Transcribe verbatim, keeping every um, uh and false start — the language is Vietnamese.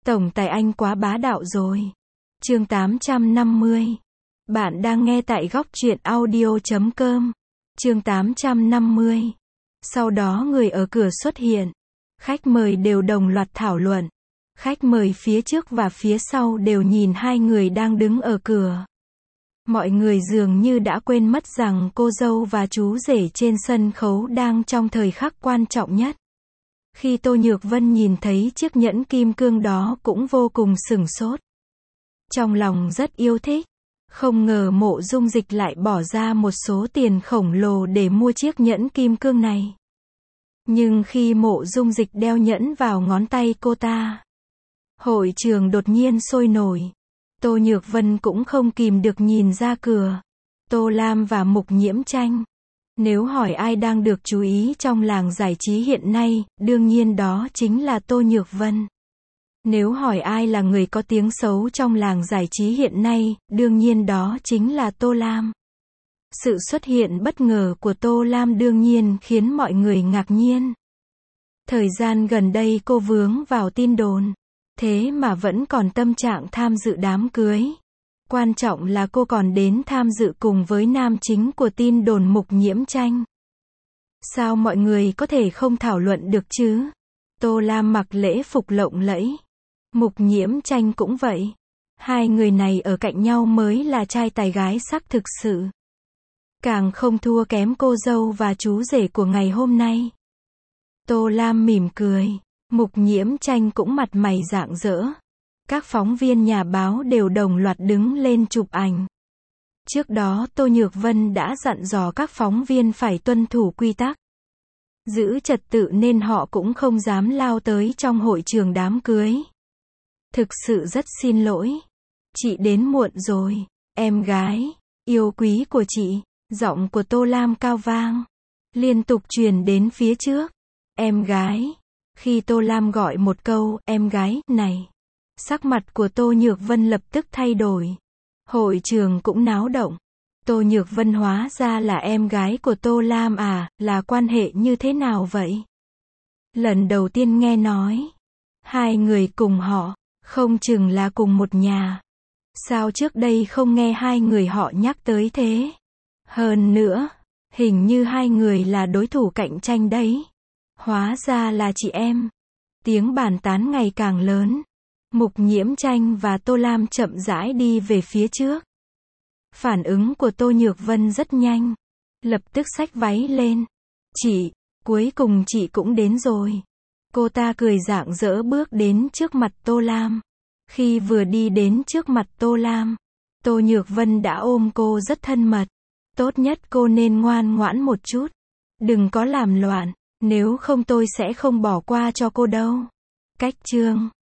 Tổng tài anh quá bá đạo rồi. Chương tám trăm năm mươi. Bạn đang nghe tại góc truyện audio chấm com. Chương tám trăm năm mươi. Sau đó người ở cửa xuất hiện. Khách mời đều đồng loạt thảo luận. Khách mời phía trước và phía sau đều nhìn hai người đang đứng ở cửa. Mọi người dường như đã quên mất rằng cô dâu và chú rể trên sân khấu đang trong thời khắc quan trọng nhất. Khi Tô Nhược Vân nhìn thấy chiếc nhẫn kim cương đó cũng vô cùng sửng sốt. Trong lòng rất yêu thích. Không ngờ Mộ Dung Dịch lại bỏ ra một số tiền khổng lồ để mua chiếc nhẫn kim cương này. Nhưng khi Mộ Dung Dịch đeo nhẫn vào ngón tay cô ta, hội trường đột nhiên sôi nổi. Tô Nhược Vân cũng không kìm được nhìn ra cửa. Tô Lam và Mục Nhiễm Tranh. Nếu hỏi ai đang được chú ý trong làng giải trí hiện nay, đương nhiên đó chính là Tô Nhược Vân. Nếu hỏi ai là người có tiếng xấu trong làng giải trí hiện nay, đương nhiên đó chính là Tô Lam. Sự xuất hiện bất ngờ của Tô Lam đương nhiên khiến mọi người ngạc nhiên. Thời gian gần đây cô vướng vào tin đồn, thế mà vẫn còn tâm trạng tham dự đám cưới. Quan trọng là cô còn đến tham dự cùng với nam chính của tin đồn Mục Nhiễm Tranh. Sao mọi người có thể không thảo luận được chứ? Tô Lam mặc lễ phục lộng lẫy. Mục Nhiễm Tranh cũng vậy. Hai người này ở cạnh nhau mới là trai tài gái sắc thực sự. Càng không thua kém cô dâu và chú rể của ngày hôm nay. Tô Lam mỉm cười. Mục Nhiễm Tranh cũng mặt mày rạng rỡ. Các phóng viên nhà báo đều đồng loạt đứng lên chụp ảnh. Trước đó Tô Nhược Vân đã dặn dò các phóng viên phải tuân thủ quy tắc, giữ trật tự nên họ cũng không dám lao tới trong hội trường đám cưới. Thực sự rất xin lỗi. Chị đến muộn rồi. Em gái, yêu quý của chị. Giọng của Tô Lam cao vang, liên tục truyền đến phía trước. Em gái. Khi Tô Lam gọi một câu, em gái, này. Sắc mặt của Tô Nhược Vân lập tức thay đổi. Hội trường cũng náo động. Tô Nhược Vân hóa ra là em gái của Tô Lam à, là quan hệ như thế nào vậy? Lần đầu tiên nghe nói. Hai người cùng họ, không chừng là cùng một nhà. Sao trước đây không nghe hai người họ nhắc tới thế? Hơn nữa, hình như hai người là đối thủ cạnh tranh đấy. Hóa ra là chị em. Tiếng bàn tán ngày càng lớn. Mục Nhiễm Tranh và Tô Lam chậm rãi đi về phía trước. Phản ứng của Tô Nhược Vân rất nhanh. Lập tức xách váy lên. Chị, cuối cùng chị cũng đến rồi. Cô ta cười rạng rỡ bước đến trước mặt Tô Lam. Khi vừa đi đến trước mặt Tô Lam, Tô Nhược Vân đã ôm cô rất thân mật. Tốt nhất cô nên ngoan ngoãn một chút. Đừng có làm loạn, nếu không tôi sẽ không bỏ qua cho cô đâu. Cách chương